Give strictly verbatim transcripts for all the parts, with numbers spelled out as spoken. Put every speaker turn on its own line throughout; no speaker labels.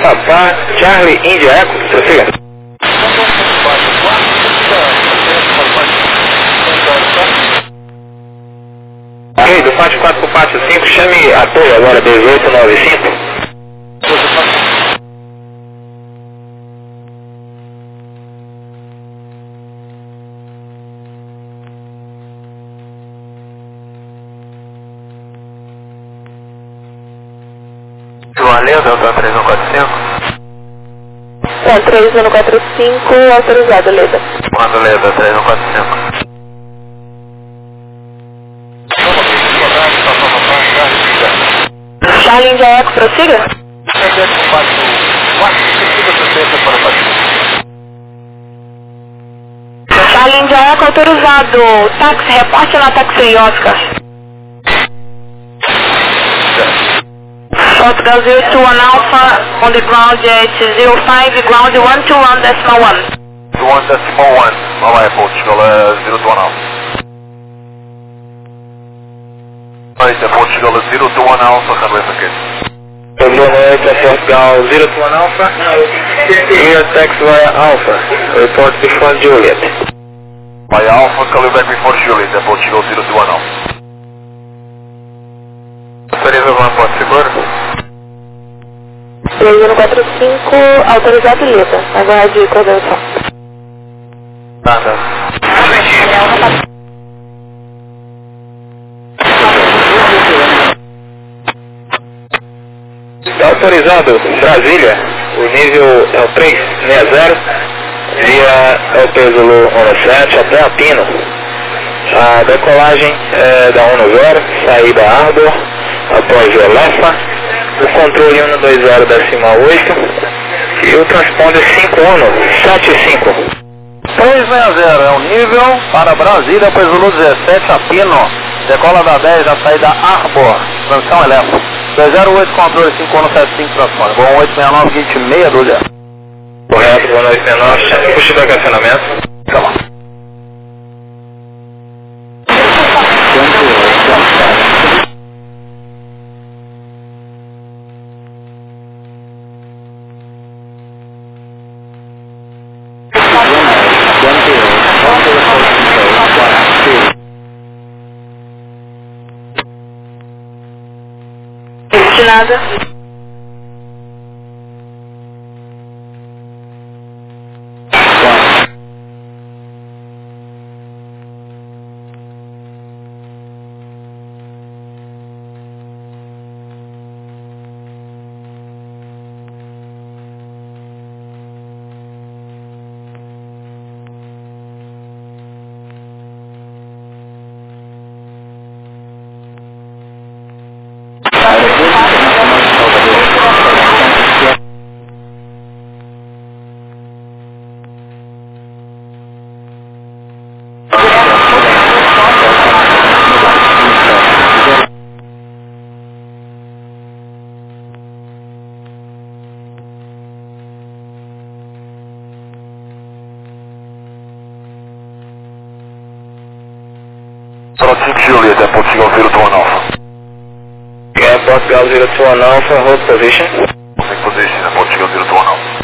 Papá, Charlie, India, Eco, prossiga. Ok, do pátio quatro para o pátio cinco, chame apoio agora, dezoito noventa e cinco.
Valeu, Delta três um quatro cinco.
É, três um quatro cinco, autorizado, Leda.
Manda Leda, três um quatro cinco.
Charlie India Eco, prossiga. Charlie India Eco, autorizado. Táxi, reporte na táxi Oscar. Portugal zero two one Alpha, on the ground at zero five, ground one two one decimal one.
one decimal one, vai Portugal zero two one Alpha. Right, Portugal zero two one Alpha, can we forget?
Boa noite, é Portugal zero two one Alpha. Clear taxi via Alpha. Report before Juliet.
Via Alpha, call you back before Juliet, é Portugal zero two one Alpha. Autoriza o Porto Seguro?
três um quatro cinco, autorizado, Leda. Aguarde coordenação.
Nada.
Está autorizado, Brasília, o nível é o três seis zero, via é o peso Honda sete até a Pino. A decolagem é da um zero, saída Arbor, após o Elefa, o controle um dois zero decimal oito e o transponder cinco um sete cinco.
três seis zero é o nível para Brasília, pois o dezessete a Pino, decola da dez da saída Arbor, transmissão Elefa, dois zero oito controle cinco um sete cinco transponder, bom oito seis nove vinte meia dúzia.
Correto, boa noite, menor, puxa do acancionamento.
Tá bom.
De nada.
Juliet, é Portugal zero two one Alpha.
É Portugal zero two one Alpha, hold position.
Take position, é Portugal zero two one Alpha.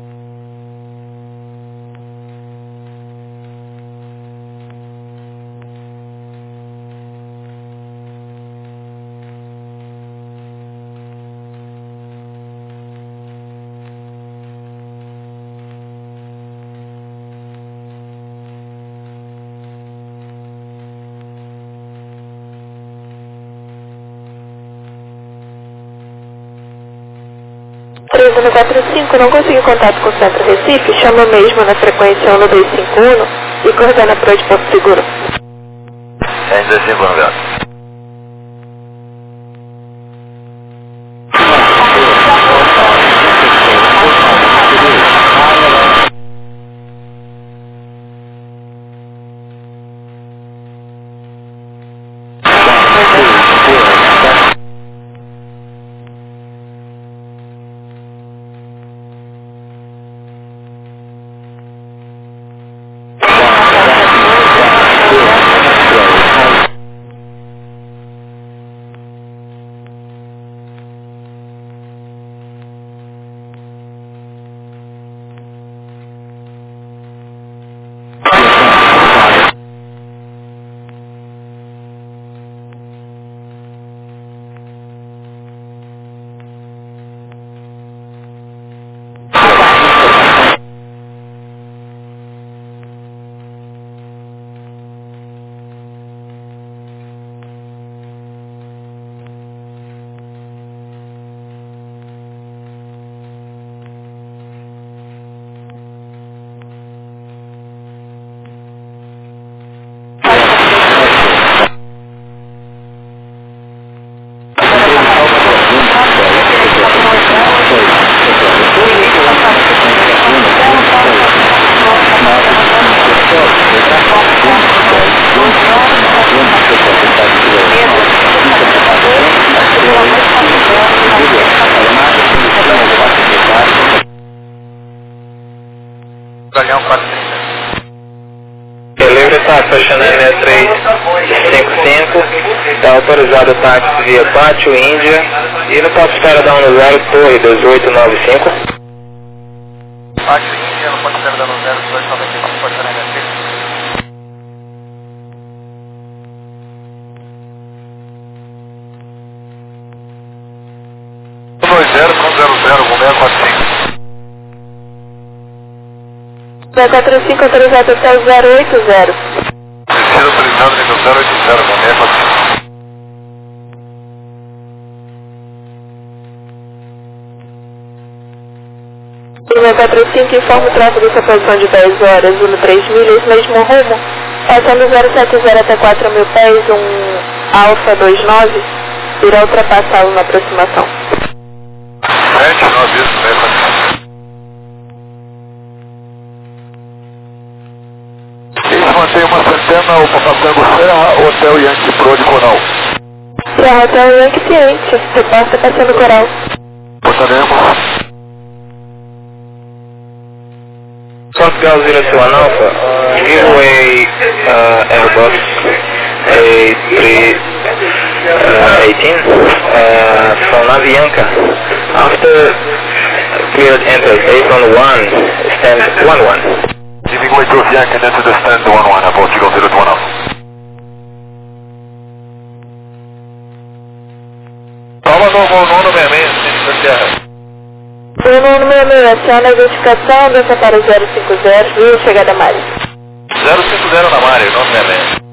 três um quatro cinco, não consegui contato com o Centro Recife, chama mesmo na frequência um dois cinco um e coordena para o de Porto Seguro.
É em dois cinco um, velho.
Alfa Channel seis três cinco cinco, está autorizado o táxi via Pátio Índia e no ponto de espera da um zero, Torre dois oito nove cinco.
Pátio Índia, no ponto de espera da um zero, dois nove cinco, pode ser negativo. dois zero, um zero zero, um seis quatro cinco.
seis quatro cinco autorizado até zero oito zero.
Descida autorizado nível zero oito zero, um seis quatro cinco.
seis quatro cinco informa o tráfego sua posição de dez horas, Zulu três milhas, mesmo rumo, passando zero sete zero até quatro mil pés, um Alfa dois nove, irá ultrapassá-lo na aproximação.
sete nove, isso, seis quatro cinco. Isso mantém uma centena, o Papatango Serra, Hotel Yankee Pro de Coral.
Serra Hotel Yankee Ciente, reporta passando Coral.
Portaremos.
Portugal zero two one Alpha, giveaway uh, Airbus A three eighteen uh, from Avianca. After cleared entry, Apron one, stand one one.
Giving way to Avianca and enter the stand one one, Portugal zero two one Alpha. Toma novo nono seis seis, centro da Serra.
O número seis seis, aciona a identificação, dança para zero cinco zero, viu, chegada Mari.
zero cinco zero na Mari, nove seis seis.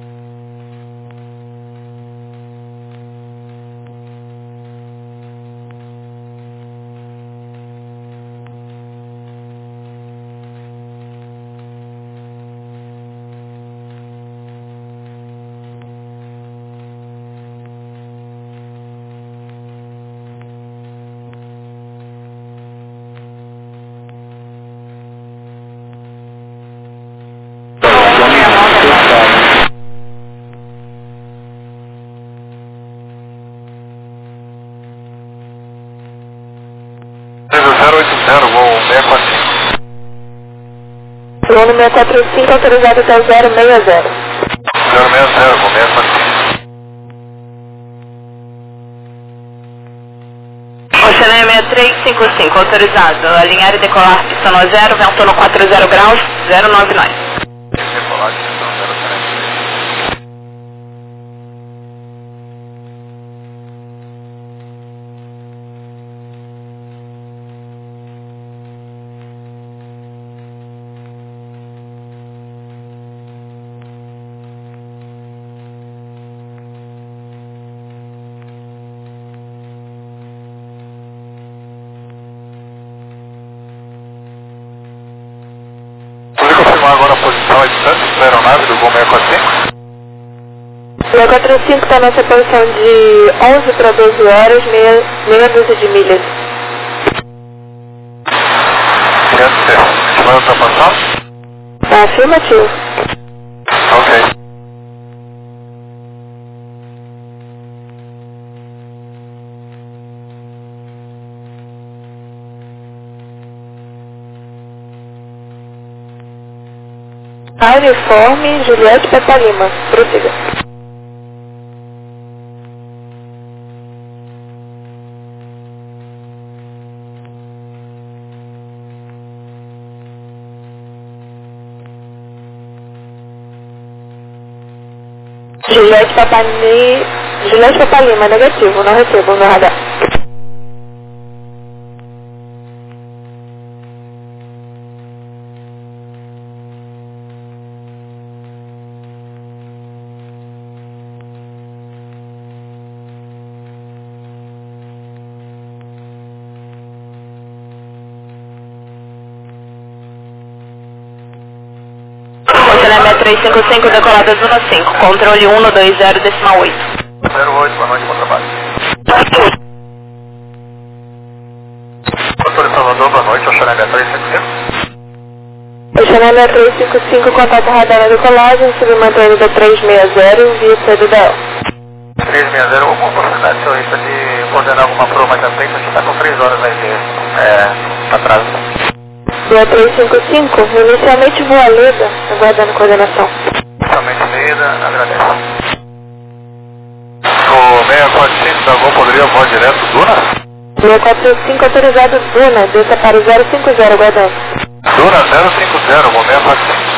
zero oito zero, voo seis quatro cinco.
Bruno seis quatro cinco autorizado até zero seis zero.
zero seis zero, voo seis quatro cinco.
Oceania seis três cinco cinco, autorizado. Alinhar e decolar pista no zero, vento no quatro zero graus, zero nove nove.
Decolar pista no zero três. Agora a posição e distância da aeronave do Gol seis quatro cinco.
seis quatro cinco está nessa posição de onze para doze horas, meia, meia dúzia de milhas.
A gente vai ultrapassar?
Afirmativo.
Ok.
A uniforme, Juliette Papa Lima. Prossiga. Juliette Papa, Ni... Juliette Papa Lima, negativo, não recebo no radar.
seis três cinco cinco, decolada zona cinco, controle um dois zero, decimal oito.
zero oito, boa noite, bom trabalho. Doutor Salvador, boa noite, Oceania seis três cinco cinco.
Oceania seis três cinco cinco, contato radar na decolagem, submantendo da trezentos e sessenta, via C D D O.
trezentos e sessenta, alguma oportunidade, senhorita, de coordenar alguma prova mais à frente? A gente está com três horas aí de é, atraso.
Via trezentos e cinquenta e cinco, inicialmente voa Leda, aguardando coordenação.
Inicialmente Alô, poderia voar direto, Duna?
seis quatro cinco autorizado Duna, desça para o zero cinco zero, aguardando.
Duna zero cinco zero, momento aqui.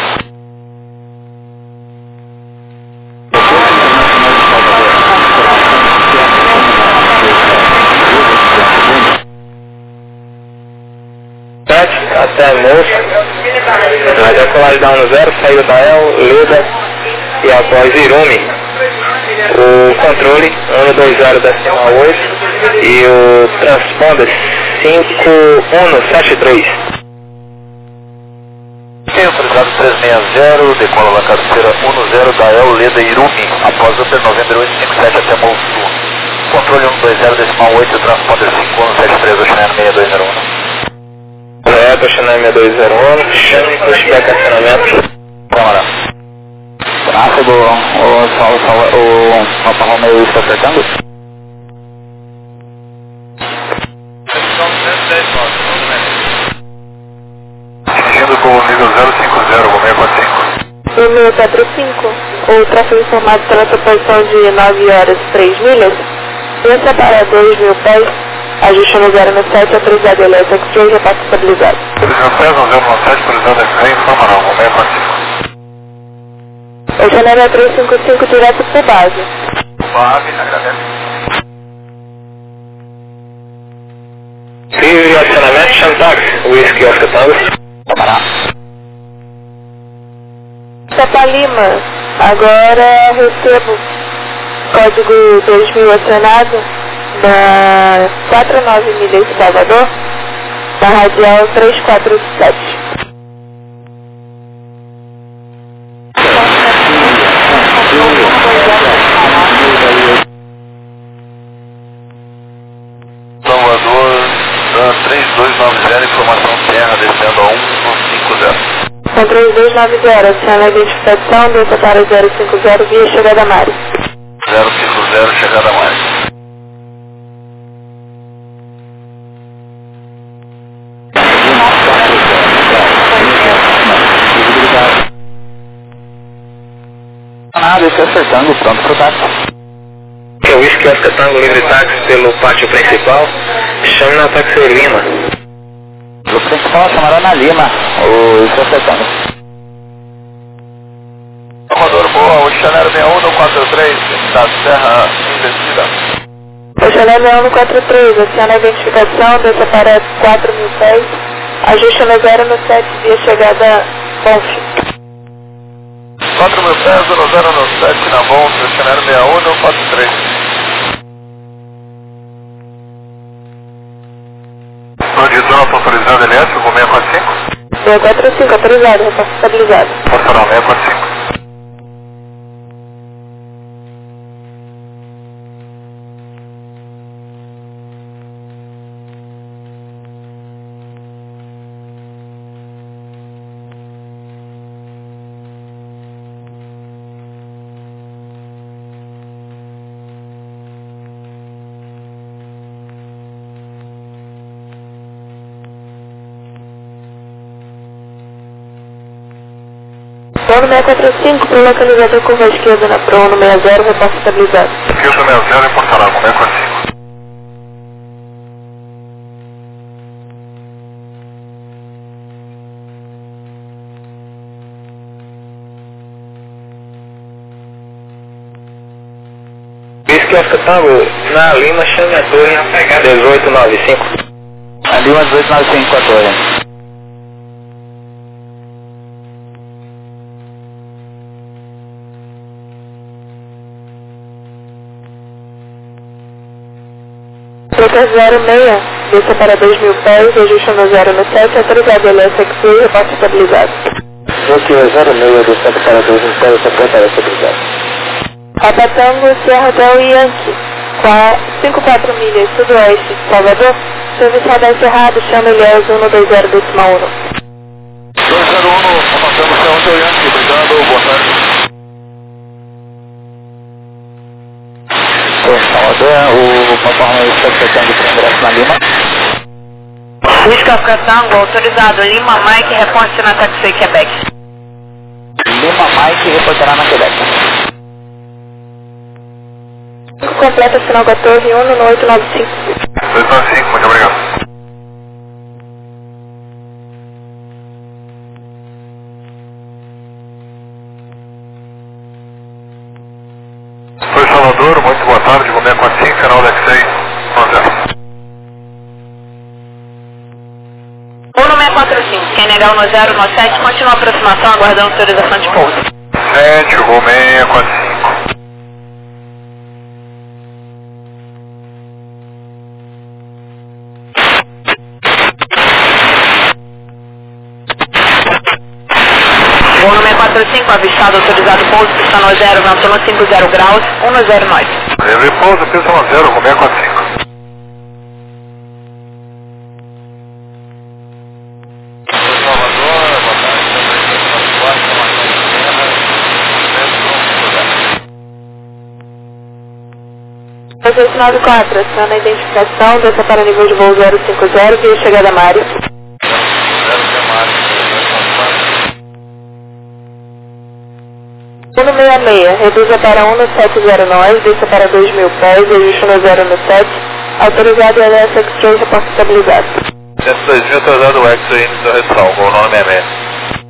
Até moça, a decolagem da um zero, saiu da El, Leda e após Irumi, o controle um dois zero decimal oito e o transponder cinco um sete três.
Tem autorizado trezentos e sessenta, decola da cabeceira um zero da El, Leda e Irumi, após o noventa e oito cinquenta e sete até Morro Sul. Controle um dois zero decimal oito, transponder cinco um sete três, o Cheyenne seis dois zero um.
É, tô Cheyenne seis dois zero um, chame para o estacionamento.
Câmara. Tráfego, o Sal, Sal, o Papa Romeo está acertando? Atingindo com o nível zero cinco zero, Romeo quatro cinco.
Romeo quatro cinco, o tráfego informado pela sua posição de nove horas e três milhas, desça para dois mil pés, ajuste no zero sete, autorizado elétrico, que já está estabilizado.
dois mil pés, no zero sete, autorizado F R, informa não, Romeo quatro cinco.
O Cheyenne trezentos e cinquenta e cinco direto para base.
Base, agradece.
Livre acionamento, chame táxi, Whisky Oscar Tango.
Camará.
Sapa Lima, agora recebo código dois mil acionado da quatro nove milhas de Salvador, da radial trezentos e quarenta e sete.
Salvador, três dois nove zero, informação terra, descendo a um cinco zero.
Com três dois nove zero, aciona a identificação, desça para zero cinco zero, via chegada Mari.
zero cinco zero, chegada Mari. Nada, estou acertando, pronto para o táxi.
Que é o Whisky Oscar Tango, livre táxi pelo pátio principal, chame na táxi Lima.
O principal chamará na Lima, o estou acertando. Amador Boa, o Cheyenne seis um quatro três, da Serra Investida.
O Cheyenne seis um quatro três, aciona a identificação, desça para quatro mil pés, ajuste no zero sete, via chegada Conf.
quatro mil pés, no zero sete na volta, o Cheyenne seis um quatro três. Condição autorizada L S, o seis quatro cinco?
seis quatro cinco, autorizado, repasse estabilizado.
Passaram seis quatro cinco.
Plano seis quatro cinco, para localizador curva esquerda na Pro no sessenta, repasse estabilizado.
Esquerda sessenta, em Porto Alegre, seis quatro cinco.
Whisky Oscar Tango, na Lima, chame a torre dezoito noventa e cinco.
A Lima dezoito noventa e cinco com a torre.
Troca zero seis, desça para dois mil pés, ajuste no zero sete, autorizado L S X U, repasse estabilizado.
Troca zero seis, desça para dois mil pés, secretária estabilizado.
Rapatango, Serra Del Yankee, cinco quatro milhas sudoeste de Salvador, serviço radar encerrado, chama L S um dois zero decimal um.
dois zero um, Rapatango, Serra Del Yankee, obrigado, boa tarde. Salvador, o conforme está acertando para o ingresso na Lima.
Whisky Oscar Tango, autorizado. Lima Mike, reponte na Taxi Quebec.
Lima Mike reportará na Quebec.
Completa final da torre um no oito nove cinco.
oito nove cinco, muito obrigado. Foi Salvador, muito boa tarde, Gomé quatro cinco, canal da X seis,
um seis quatro cinco, quem negar o no zero no sete, continua a aproximação aguardando autorização de pouso.
sete, Gomé quatro cinco.
Voo seis quatro cinco, avistado, autorizado pouso, pista no zero, vento no cinco zero graus, um zero nove.
Repouso, pista no zero, Gomé quatro cinco.
seis nove quatro, aciona a identificação, desça para nível de voo zero cinco zero, via chegada Mari. um seis seis, reduza para um no sete zero nove, desça para dois mil pés, ajuste no zero no sete, autorizado L S X-Ray, reporte estabilizado.
cento e dois mil, autorizado o X-Ray, início da redução, voo nove seis seis.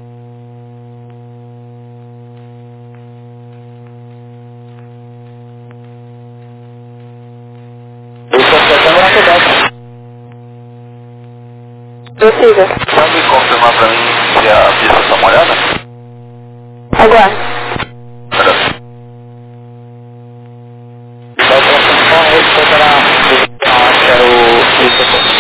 Possível.
Pode confirmar para mim se a pista está molhada?
Aguarde.
Então, só a resposta era acho que era o isso.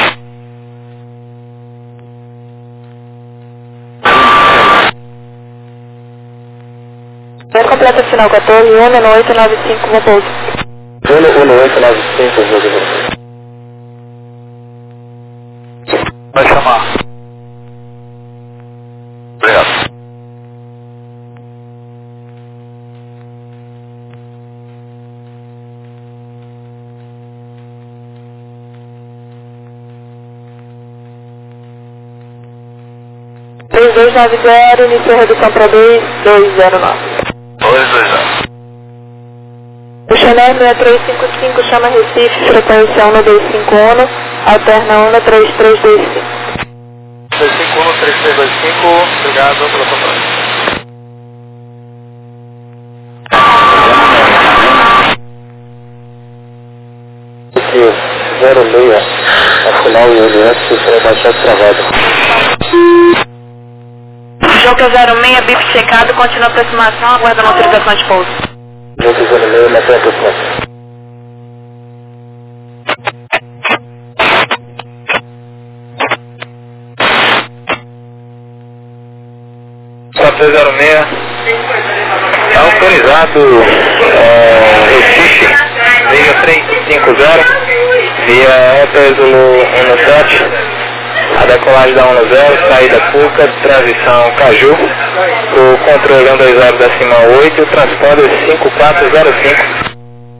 Vem completa final quatorze, um no oito nove cinco, vou pouso.
um no oito nove cinco, vou devolver.
Vai chamar. Obrigado.
três dois nove zero, início a redução para dois dois zero nove.
dois dois zero.
O Chanel seis três cinco cinco chama Recife, frequência um no dois cinco um, alterna um no três três dois cinco.
dois cinco um, três três dois cinco, obrigado pela sua próxima.
zero seis, a final e o antes foi bastante travado.
Joker zero seis, bip checado, continua a aproximação, aguardando autorização de pouso.
Joker zero seis, mantém a aproximação.
quatro zero seis, autorizado é, Recife, liga três cinco zero, via Opel Zulu um no sete, a decolagem da um no zero, saída Cuca, transição Caju, o controle um dois zero decimal oito, transponder cinco quatro zero cinco.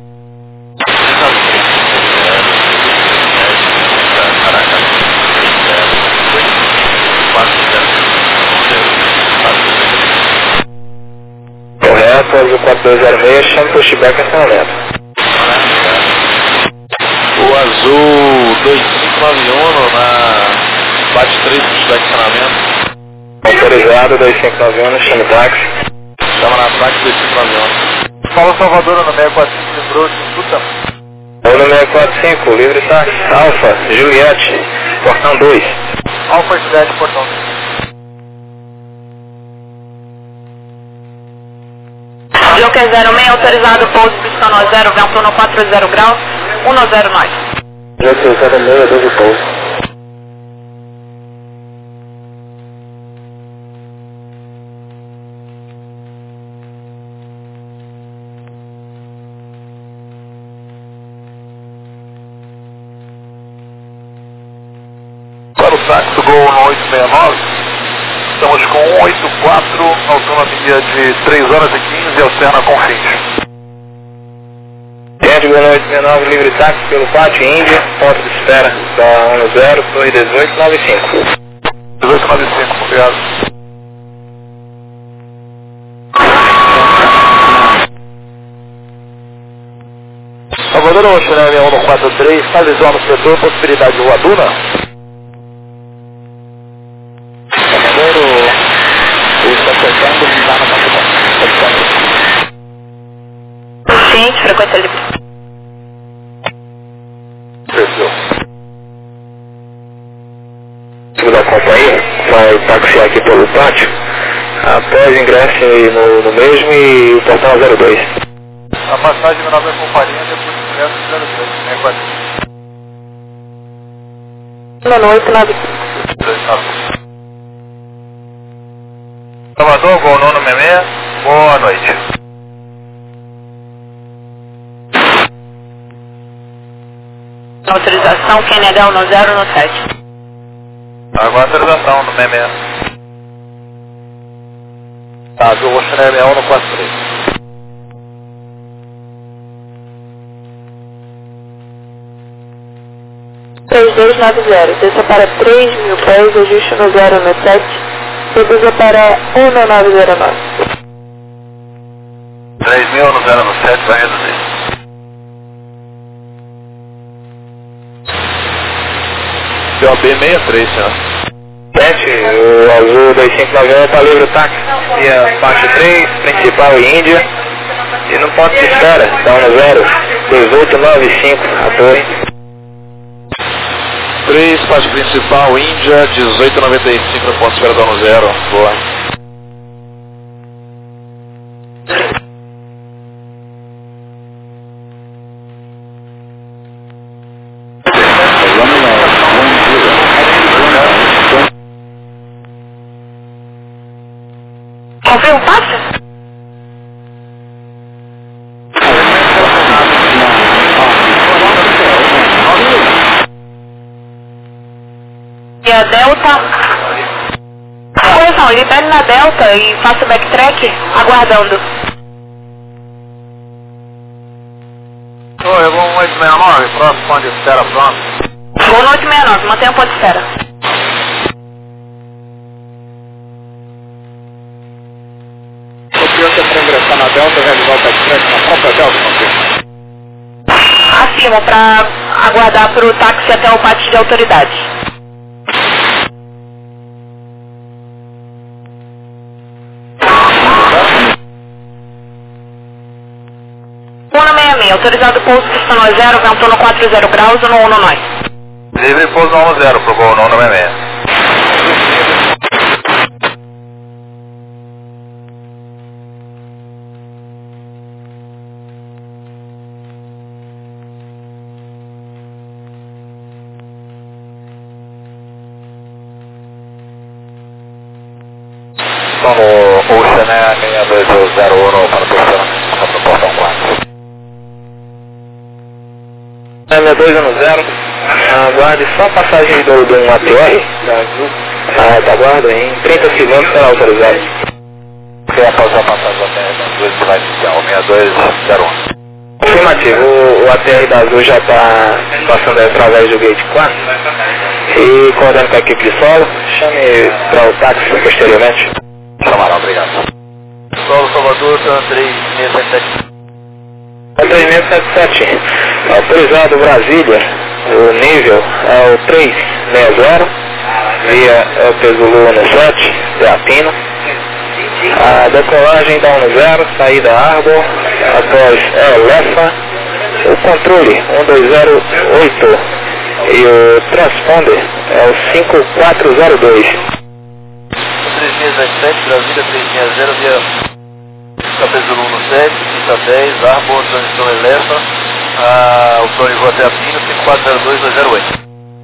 Correto, o quatro dois zero seis, chama o pushback acionamento.
O azul dois cinco nove um na bate três pushback acionamento.
Autorizado dois cinco nove um, chama o táxi.
Chama na ataque dois cinco nove um.
Fala Salvador no seis quatro cinco, lembrou, escuta. No seis quatro cinco, livre táxi, Alfa, Juliette, portão dois. Alfa Juliette, portão dois.
Joker zero seis, autorizado pouso, pista no zero, vento no quatro zero graus, um zero nove.
Joker zero seis, doze pouso.
Para o táxi Gol no oito seis nove, estamos com um oito quatro, autonomia de três horas e quinze, alterna com fins. Ed Gol no oito seis nove, livre táxi pelo pátio Índia, ponto de espera da um no zero, torre dezoito nove cinco. dezoito nove cinco, obrigado. Salvador, Oceanária um um quatro três, está visual no setor, possibilidade de Rua Duna. Salvador, o está acertando, está na capital.
Ciente, frequência livre.
Perfil.
Da companhia vai taxiar aqui pelo pátio. Após ingresso no, no mesmo e o portão zero dois.
A passagem menor da companhia depois do ingresso zero três, é quatro.
Boa noite, nove.
Salvador, Gol Nono sessenta e seis, boa noite.
Autorização Q N H no zero no sete.
Agora autorização no sessenta e seis. Tá, viu? Oceanária um no quatro três.
três dois nove zero, desça para três mil pés, ajuste no zero no sete, reduza para um no nove zero nove.
três mil no zero no sete vai reduzir. C O B sessenta e três, senhor.
sete, o azul dois cinco nove um está livre o táxi. Via parte três, principal e Índia. E no ponto de espera, está no zero dois oito nove cinco, a torre.
três, parte principal, Índia, dezoito noventa e cinco, no ponto de espera, no zero. Boa.
Confirma o táxi? E a Delta... Correção, libere na Delta e faça o backtrack aguardando.
Oi, vou um oito seis nove, próximo ponto de espera pronto.
Boa noite, sessenta e nove, mantenha o ponto de espera.
Confiança para ingressar na Delta, realizar o backtrack na própria Delta, confirma.
Acima, para aguardar para o táxi até o pátio de autoridade. um no sessenta e seis, autorizado pouso pistão zero, ventou no quatro zero graus, no um no nove.
Livre pouso no zero, pro Gol Nono sessenta e seis. Estão no Oceanária seis dois zero um para o terceiro, no portão quatro.
seis dois um zero, aguarde só a passagem do, do A T R da Azul. Ah, tá, aguardo em trinta segundos será autorizado.
Quem após a passagem do A T R da Azul, ele vai iniciar o seis dois zero um.
Afirmativo, o, o A T R da Azul já está passando através do gate quatro e coordenando com a equipe de solo, chame para o táxi posteriormente.
Chamarão, obrigado. Solo Salvador, três seis sete sete.
três seis sete sete, autorizado Brasília, o nível é o três seis zero, via é o Pesulu no sete, Teatino. A decolagem da um zero, saída Arbor, após é Lefa, o controle um dois zero oito e o transponder é o cinco quatro zero dois.
três seis sete sete, Brasília três seis zero, via Pesulu no sete, pista dez, Arbor, transição Lefa, o plano de rua Teatino, cinco quatro zero dois dois zero oito.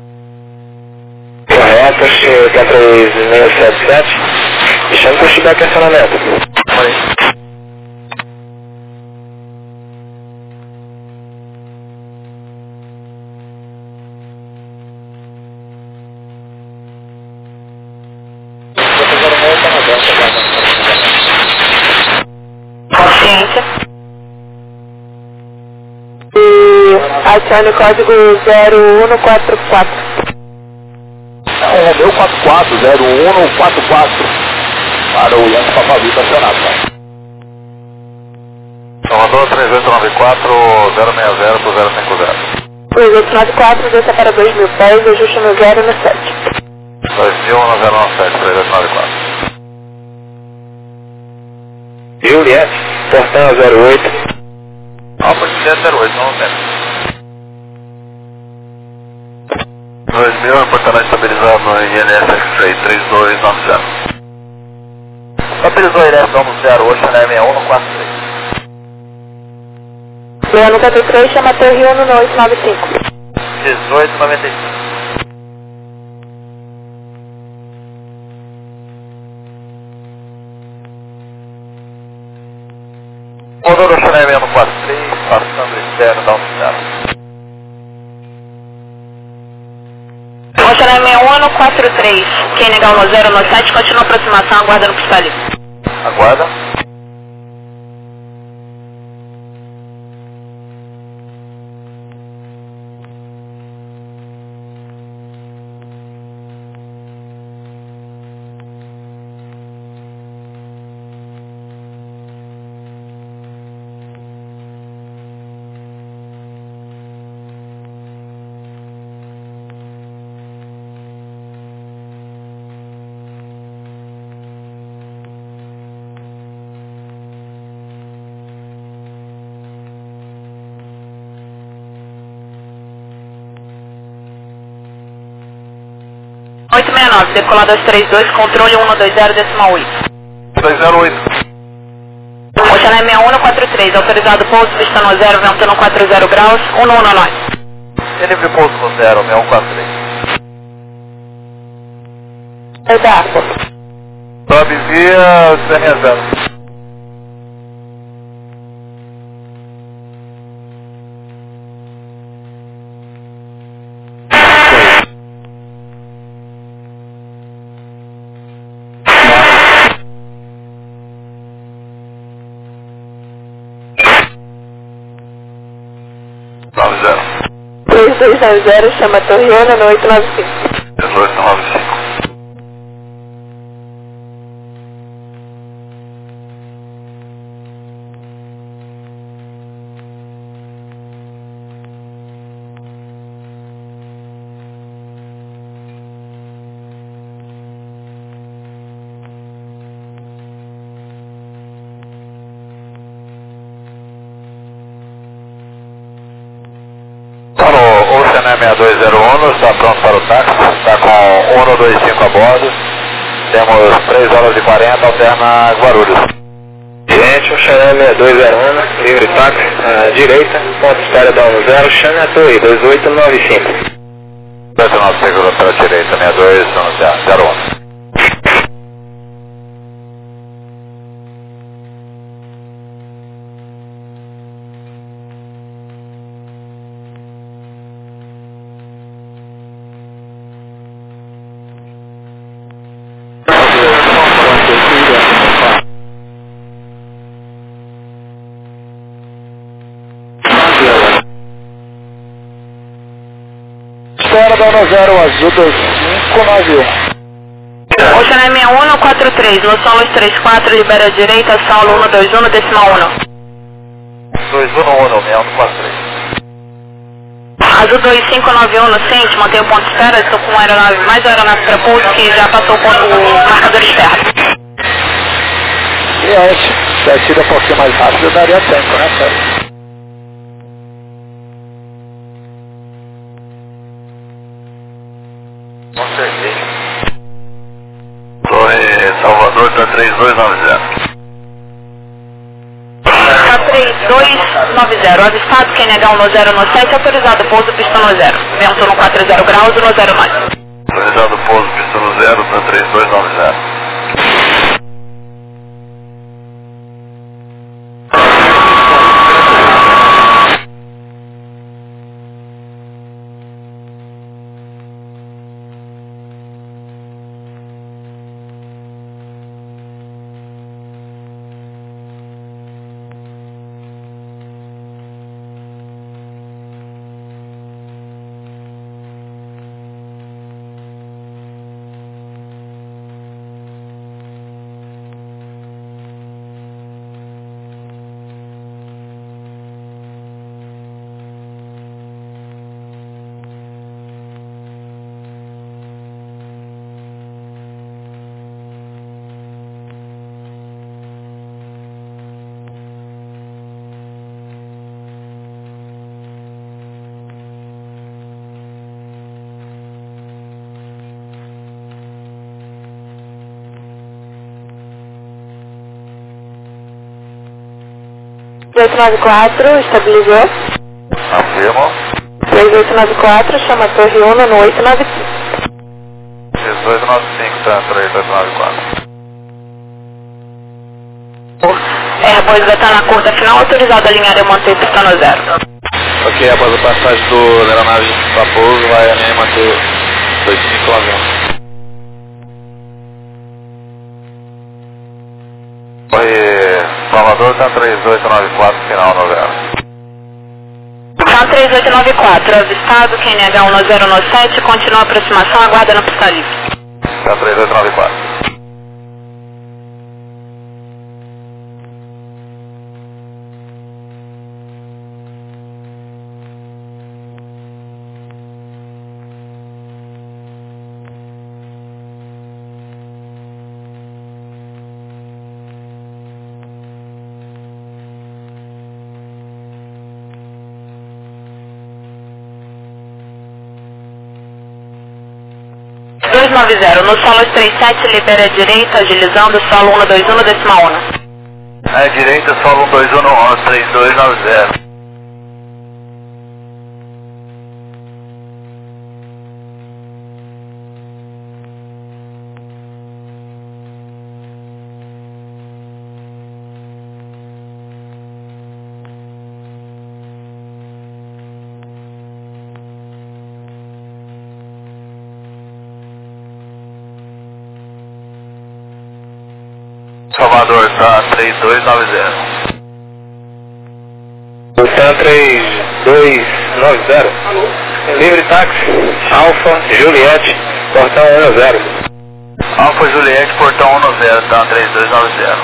Correto, chega três seis sete sete, deixando que eu estiver aqui acionamento.
Oi.
Consciência.
E acione o código zero um quatro quatro.
É, meu quatro quatro zero um quatro quatro para o Yankee Papavito acionado. Salvador três oito nove quatro zero seis zero por zero seis
oito nove quatro, desça para dois mil pés, ajuste no zero no sete.
dois mil no zero nove sete, três oito nove quatro.
Juliette, portão zero oito.
Alfa Juliette zero oito, não tem. dois mil, reportagem estabilizado no I N S X-Ray três dois nove zero. Estabilizou I N S nove zero, Ocean Air sessenta e um no quatro três.
Leandro quatro três, chama Torre um no oito nove cinco.
dezoito noventa e cinco. Motor Ocean Air sessenta e um no quatro três, passando externo da um zero.
Ocean Air sessenta e um no quatro três, quem negar no zero no sete, continua a aproximação, aguardando pista livre.
Aguarda.
oito seis nove, decolar dois três dois, controle um dois zero, decimal oito.
dois zero oito.
Ocean Air sessenta e um no quatro três, autorizado pouso, pista no zero, vento no quatro zero graus, um no um no nove.
N V pouso no zero, sessenta e um quatro três.
É da Arco.
Sobe via C N zero. nove zero.
três dois nove zero, chama Torre um no oito nove cinco.
dezoito nove cinco. Ocean Air sessenta e dois zero um, está pronto para o táxi, está com um dois cinco a bordo, temos três horas e quarenta, alterna Guarulhos.
Gente, Ocean Air sessenta e dois zero um, livre táxi, à direita, ponto de espera da um zero, chame a torre dois oito nove cinco.
dois nove seguro para a direita, sessenta e dois zero um. Espera da um zero, azul dois cinco nove um.
Ocean Air sessenta e um no quatro três, no solo três quatro, libera a direita, solo um dois um no decimal um.
dois um um, sessenta e um quatro três.
Azul dois cinco nove um no centro, mantém o ponto de espera, estou com aeronave, mais aeronave para pouso que já passou o, ponto, o marcador externo.
E ótimo, se a tira um pouquinho mais rápido daria tempo, né, cara? Com certeza. Torre Salvador, tá três dois nove zero.
Tá três dois nove zero, avistado, quem negar um no zero no sete, autorizado pouso, pista no zero. Vento no quatro zero graus, no zero nove.
Autorizado pouso, pista no zero, tá três dois nove zero.
oito nove quatro, estabilizou.
Afirmo.
três oito nove quatro, chama a Torre Uno no oito nove cinco.
três oito nove cinco, tá, três oito nove quatro.
Airbus vai estar na curta final, autorizado a alinhar e manter pistão zero.
Ok, após a passagem do, da aeronave para pouso, vai alinhar e manter dois cinco nove um.
Oi, Salvador, tá três oito nove quatro, final no zero.
Tá três oito nove quatro, avistado, Q N H um zero nove sete, continua a aproximação, aguarda na pista livre.
Tá três oito nove quatro.
dois nove zero, no solo três sete, libera a direita, agilizando, solo um dois um, decimal um.
É, direita, solo um dois um no três dois nove zero. Salvador, tá três dois nove zero.
Tá três dois nove zero. Livre táxi, Alfa, Juliette, portão um zero.
Alfa Juliette, portão um zero, tá três dois nove zero.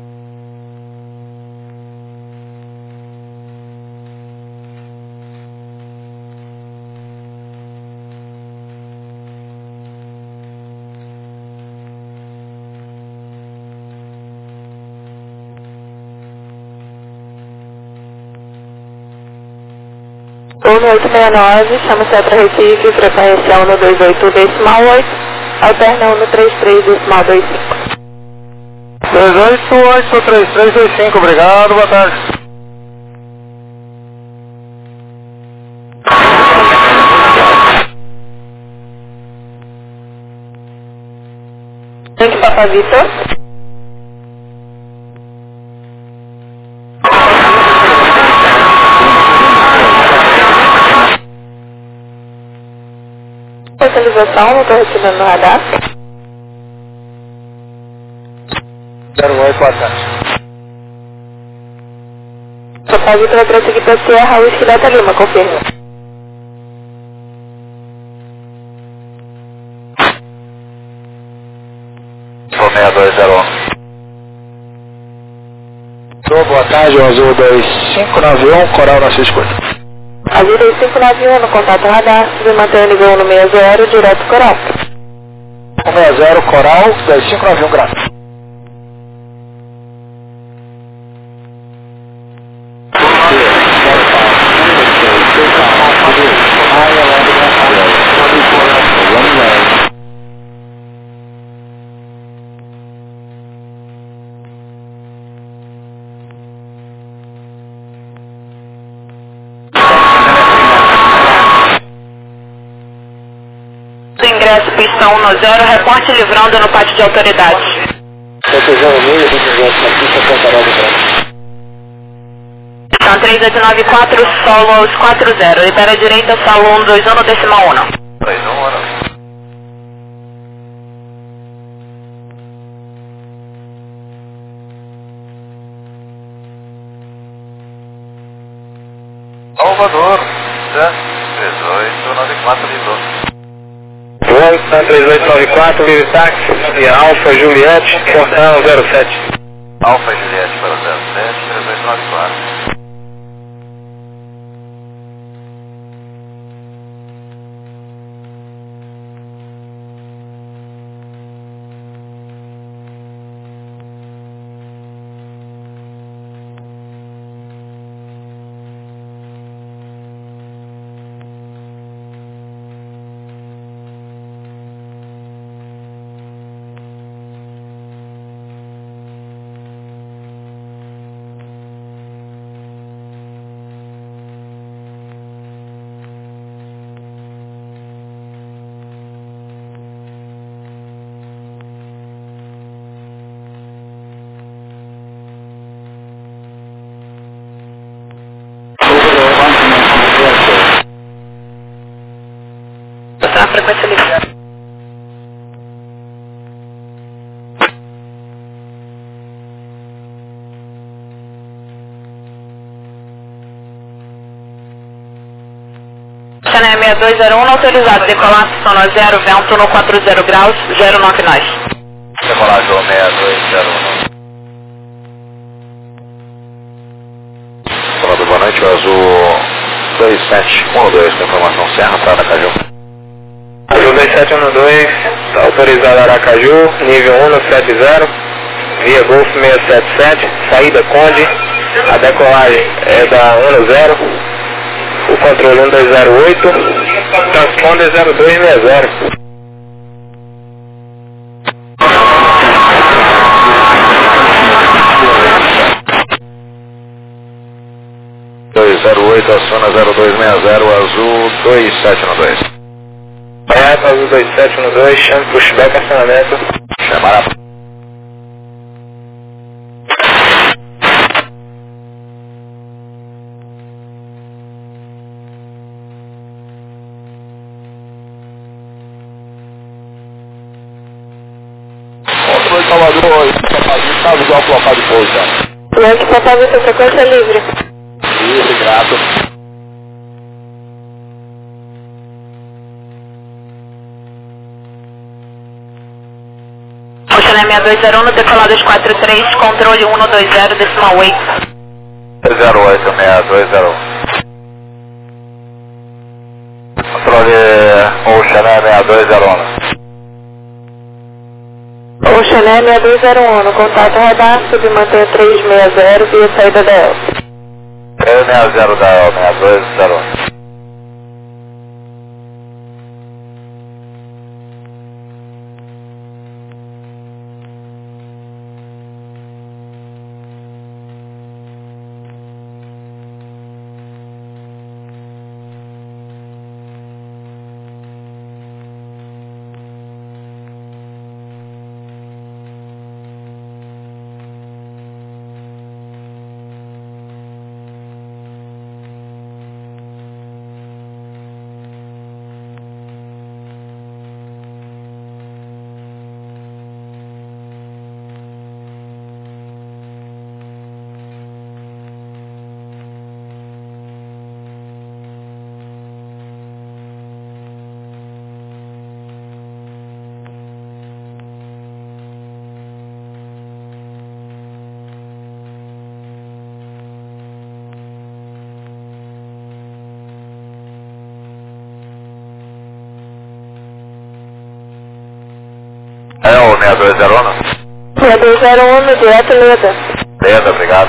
Uno oito seis nove, chama Cetra Recife, frequência um dois oito, decimal oito, alterna um três três, decimal dois cinco.
dois oito oito três três dois cinco, obrigado, boa tarde.
Link Papa Vitor. Localização, não estou retirando no radar.
zero oito, boa tarde.
Papa Vitor vai prosseguir para Sierra, Whisky Delta Lima, confirma.
Sou seis dois zero um.
Sou, boa tarde, o Azul dois cinco nove um, Coral na sua escuta.
Azul dois cinco nove um, no contato radar, se mantém o nível um seis zero, direto Coral.
um seis zero, Coral, dois cinco nove um, gráfico.
Ingresso pistão um zero, reporte livrando no pátio de autoridades. Pistão três oito nove quatro, solo aos quatro zero, libera a direita, solo um dois um, decimal um.
três um, hora. Salvador, três oito nove quatro, livrou.
três oito nove quatro, livre táxi, e Alfa Juliette, portão zero sete.
Alfa Juliette para o zero sete, três oito nove quatro.
frequência livre. Channel seis dois zero um, autorizado, decolar sono zero, vento no quatro zero graus, zero nove nós.
Decolagem seis dois zero um. Falando boa noite, o azul dois sete um dois, com informação Serra para Aracaju.
Azul dois sete um dois, autorizado Aracaju, nível um sete zero, via Golf seis sete sete, saída Conde, a decolagem é da um zero, o controle um dois zero oito, transponder zero dois seis zero.
dois zero oito, aciona zero dois seis zero, azul dois sete um dois.
É, azul dois sete um dois, chame pushback, acionamento.
Chamar Controle Salvador, estado de alto local de pouso.
Yankee Papa Victor, frequência livre.
Isso, grato.
Channel seis dois zero um, no decoladas quatro três, controle um dois zero, decimal oito.
zero oito seis dois zero um. Controle Ocean seis dois zero um.
Ocean seis dois zero um, no contato radar, submantenha três seis zero via saída da Elsa.
três seis zero da Elsa, seis dois zero um. É o seis dois zero um?
seis dois zero um, no direto Leda.
Leda, obrigado.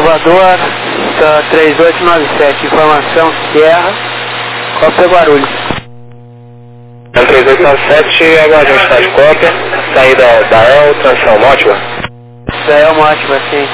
Salvador, tá, três oito nove sete, informação Sierra, cópia Guarulhos.
três oito nove sete, aguarde um estágio cópia, saída da E L, transição Mótiva.
Da E L Mótiva, sim.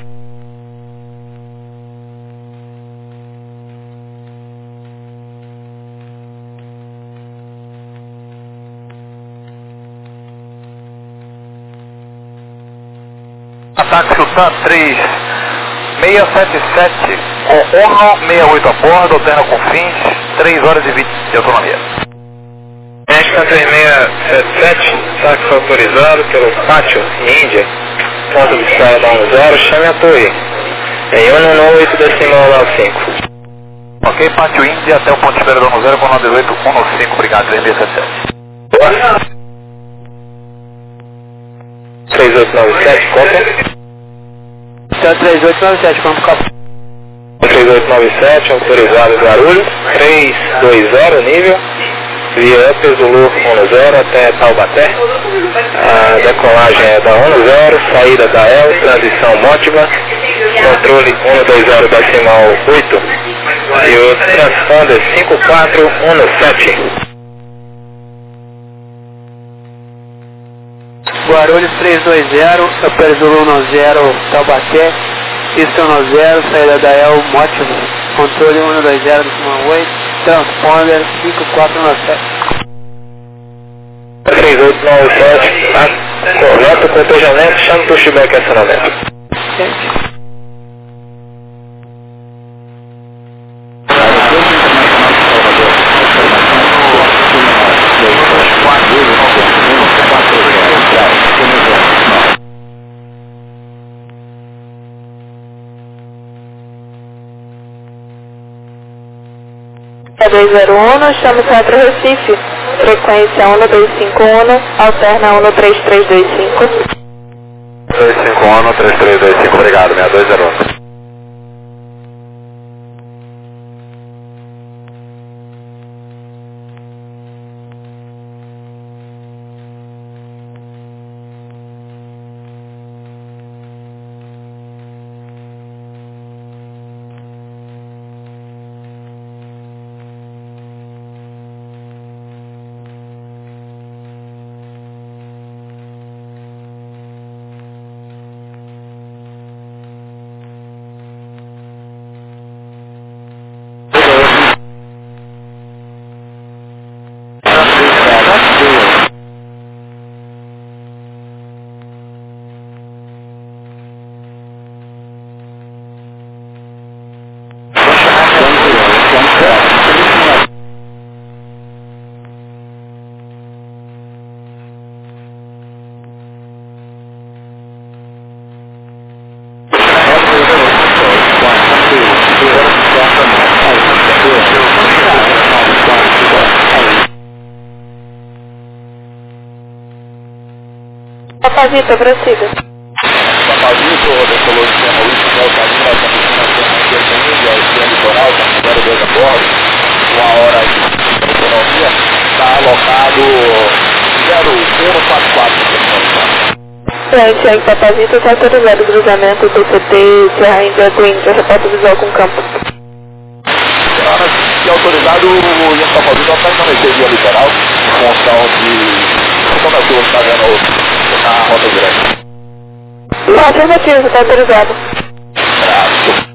Ataque Sultan três seis sete sete com Uno sessenta e oito a bordo, alterna com fins, três horas e vinte de autonomia.
México três seis sete sete, táxi autorizado pelo Pátio, Índia, ponto de saída da um zero, chame a torre, em um um oito decimal nove cinco.
Ok, Pátio Índia até o ponto de espera da um zero com nove oito um nove cinco, obrigado, três seis sete sete.
três oito nove sete, cópia.
três oito nove sete, quanto cópia?
três oito nove sete, autorizado Guarulhos, três dois zero, nível, via Upper Zulu um zero até Taubaté. A decolagem é da um zero, saída da E L, transição Mótiva, controle um dois zero decimal oito e o transponder cinco quatro um sete.
Guarulhos três dois zero, Upper Zulu um zero, Taubaté, pista um zero, saída da E L Mótiva, controle um dois zero decimal oito, transponder cinco quatro um sete.
três oito nove sete, tá correto, cotejamento, chame o pushback e acionamento.
dois zero um, chama o Centro Recife, frequência um dois cinco um, alterna um três três dois cinco.
dois cinco um, três três dois cinco, obrigado, seis dois zero um.
Papazito, prossiga.
Papazito, decologia no último, é o caminho, nós estamos na Índia, litoral, zero dois a bordo, uma hora de autonomia, está alocado zero um quatro quatro.
Frente aí, Papazito, está autorizado o cruzamento do C T Serra Índia do Índia, repórter visual com campo.
Senhoras, se autorizado, o Ian Papazito vai permanecer via litoral, em função de... Como é que você está vendo na rota direta?
Afirmativo, está autorizado.
Graças.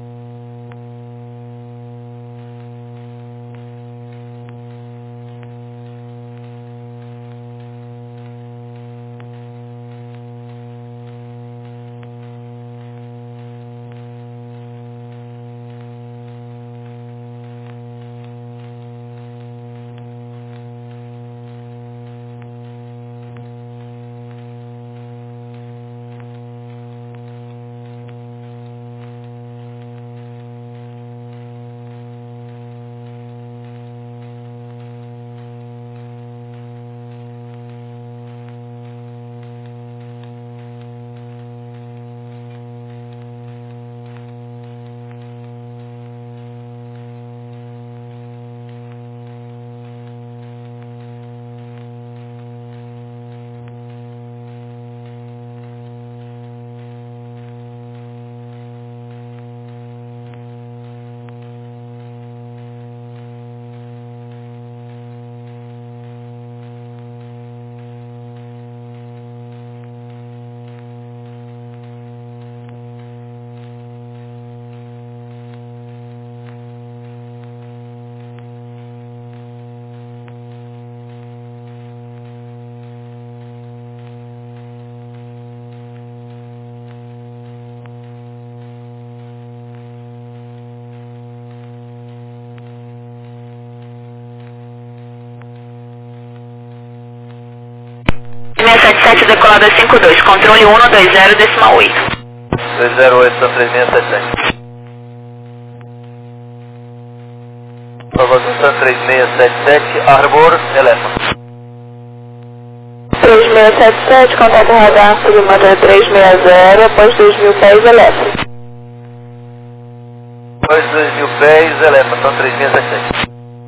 sete, decolada cinco dois, controle um dois zero, decimal oito.
dois zero oito, Sun três seis sete sete. Salvador Sun três seis sete sete, Arbor, Elephant.
três seis sete sete, contato radar, submodal três seis zero, após dois mil pés, Elephant.
Após dois mil pés, Elephant, Sun três seis sete sete.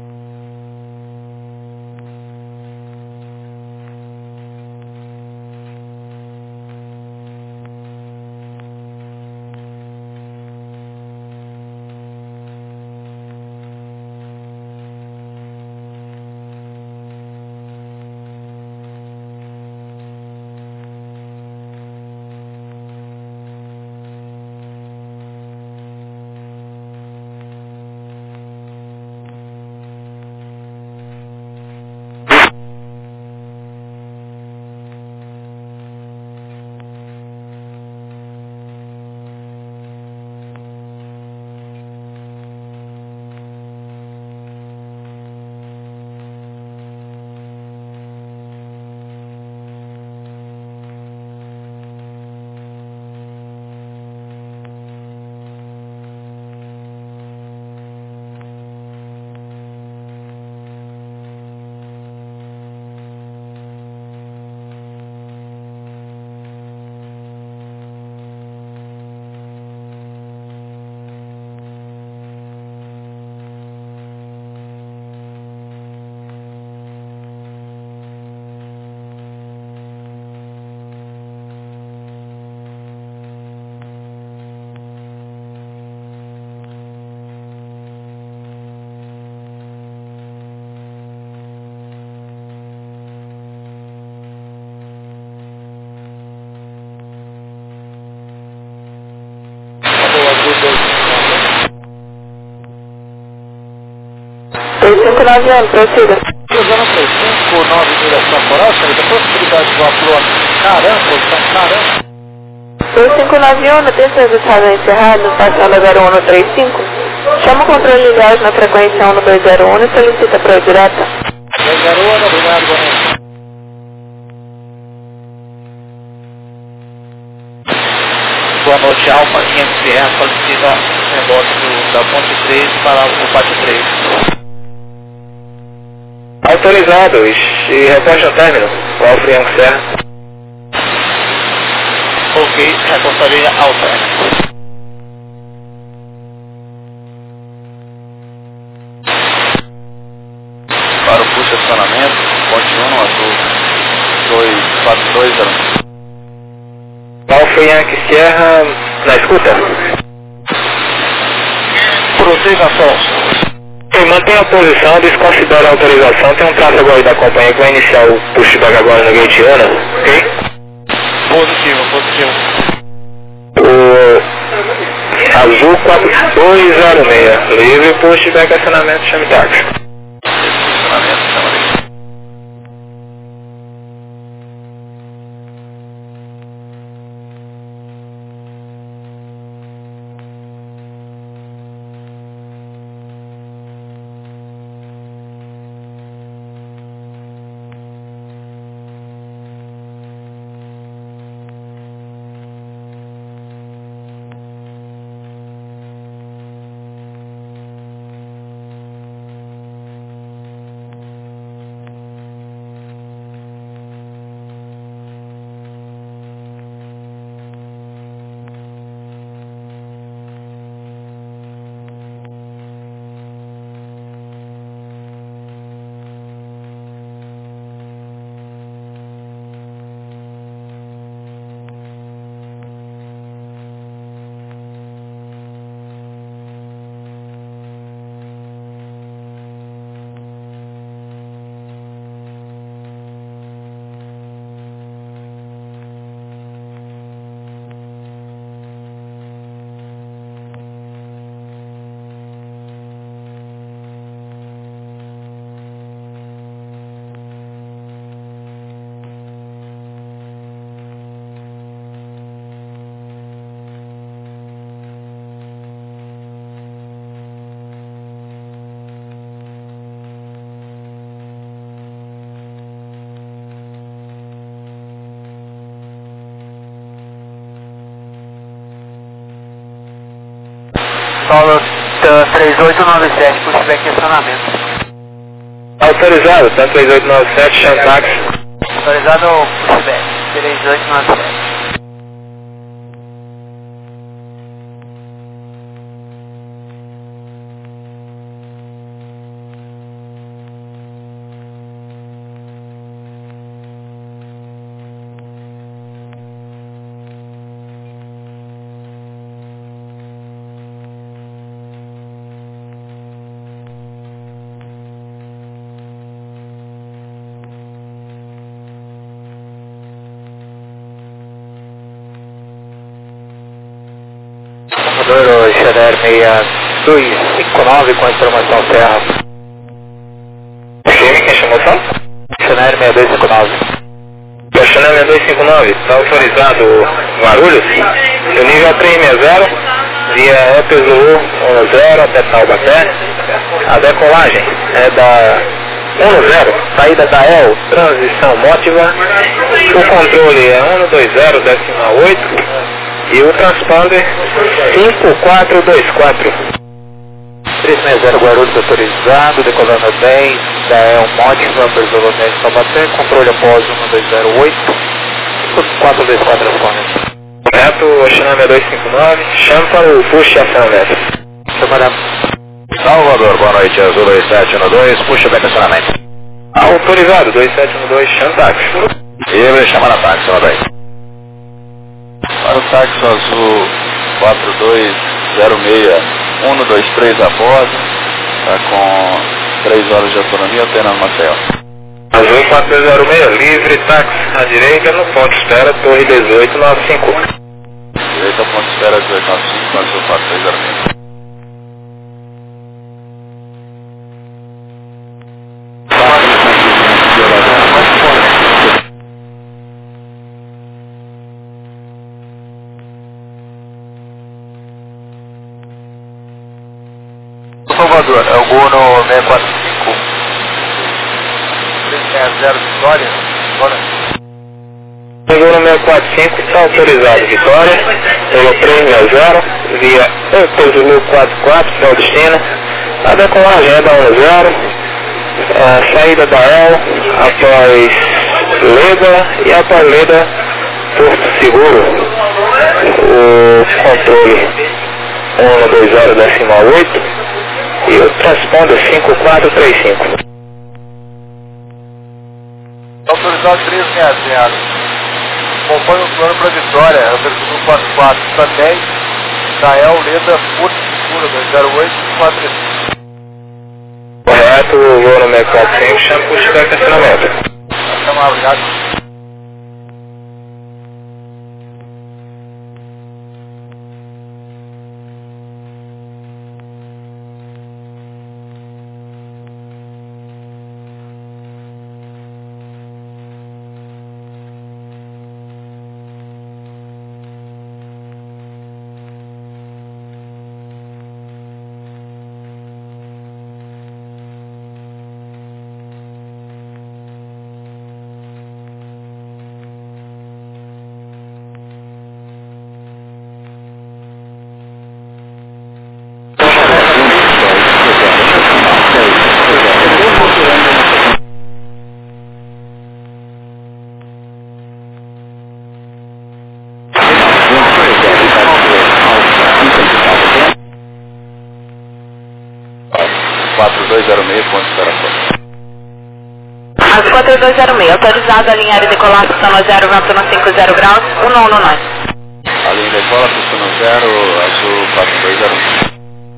três cinco nove um, prossiga.
Usando três cinco nove direção coral, senhorita, possibilidade de vapor Naran, posição Naran.
três cinco nove um, notícia do estado encerrado, passando zero um no trinta e cinco. Chama o controle de gás na frequência um dois zero um e solicita para o direta.
dois zero um, obrigado, Bonito.
Boa noite, Alfa quinhentos Sierra, solicita rebote do, da ponte três para o pátio três.
Autorizado, e reposta ao término, o Alfa Yankee Serra.
Ok, repostaria ao término. Para o posicionamento, continua azul, dois quatro dois zero.
Alfa Yankee Sierra, na escuta.
Prossiga, Afonso.
Sim, mantém a posição, desconsidera a autorização, tem um traço agora da companhia que vai iniciar o pushback agora no gate Ana, ok?
Positivo, positivo.
O Azul quatro dois zero seis, livre pushback, acionamento, chame táxi.
Posicionamento, chama ali.
três oito nove sete, pushback estacionamento.
Autorizado, tanto três oito nove sete, chama táxi.
Autorizado pushback, três oito nove sete.
Comodoro Chanel seis dois cinco nove com a informação Serra. Ok, quem chamou só? Chanel seis dois cinco nove. O Chanel seis dois cinco nove, está autorizado Guarulhos, o nível três seis zero, via E P Zulu um zero até Taubaté. A decolagem é da um zero, saída da E L, transição Mótiva. O controle é um dois zero, decimal oito. E o transponder cinco quatro dois quatro. três seis zero Guarulhos autorizado, decolando bem, da E L Mótiva, Bertolomé de Taubaté, controle após um dois zero oito, cinco quatro dois quatro transponder. Correto, Oxinã seis dois cinco nove, chama para o push acionamento. Chama
Salvador, boa noite, Azul dois sete um dois, puxa back acionamento.
Autorizado, dois sete um dois, chama táxi.
Livre, chama na táxi, um dois.
Para o táxi azul quatro dois zero seis um dois três a bordo, está com três horas de autonomia, alternando Maceió.
Azul quatro dois zero seis, livre, táxi à direita no ponto de espera, torre dezoito nove cinco.
Direita ponto de espera dezoito nove cinco, azul quatro dois zero seis.
Salvador, é o Gol no seis quatro cinco, três seis zero Vitória, Vitória.
Gol no seis quatro cinco, está autorizado Vitória, pelo três seis zero, via E P Zulu quatro quatro, para o destino. A decolagem é da um zero, a saída da E L, após Leda e após Leda, Porto Seguro. O controle um dois zero decimal oito. E o transponder cinco quatro três cinco.
Autorizado três seis zero. Acompanha o plano para Vitória, é o Bertolomé quatro quatro, está dez, da E L Leda, Porto Seguro, dois zero oito quatro três cinco.
Correto, o voo no seis quatro cinco, chama para o pushback acionamento.
Chama, obrigado.
quatro dois zero seis, ponto de espera.
Azul quatro dois zero seis, autorizado a alinhar e decolar pistão zero, vento no cinco zero graus, um não no nós.
A linha decola, pistão zero, azul quatro dois zero seis.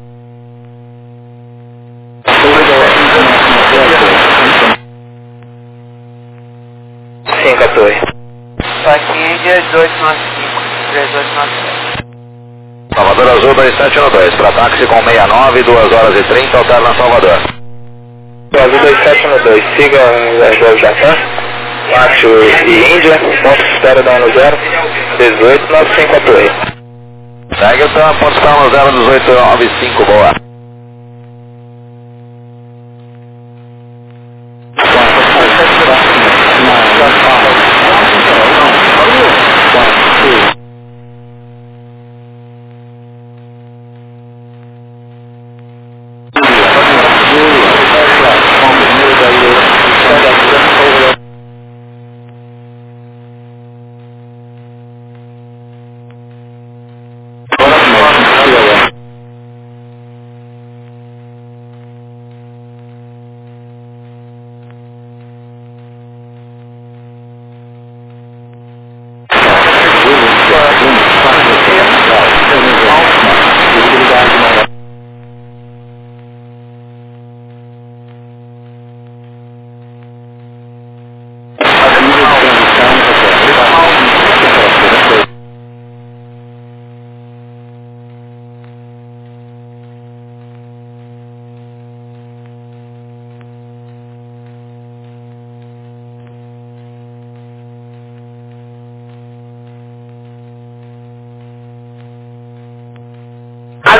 Sim, Catoi.
Aqui dezoito nove cinco, dezoito nove sete.
Salvador Azul dois sete um dois, para táxi com sessenta e nove, duas horas e trinta, alterna Salvador.
Azul dois sete um dois, siga as duas da T A M, Márcio e Índia, ponto de espera da um zero, dezoito nove cinco a torre.
Segue o seu ponto de espera no zero dezoito nove cinco, boa.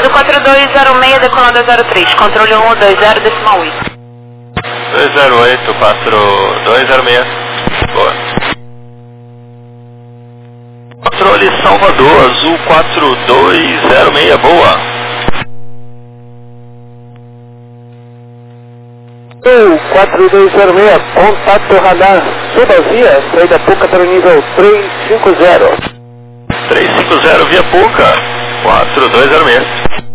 Azul quatro dois zero seis, decolada zero três, controle um dois zero, decimal oito.
dois zero oito, quatro dois zero seis. Boa. Controle Salvador, Azul quatro dois zero seis, boa.
quatro dois zero seis, contato radar Subazia, saída Puca para o nível trezentos e cinquenta.
trezentos e cinquenta via Puca, quatro dois zero seis.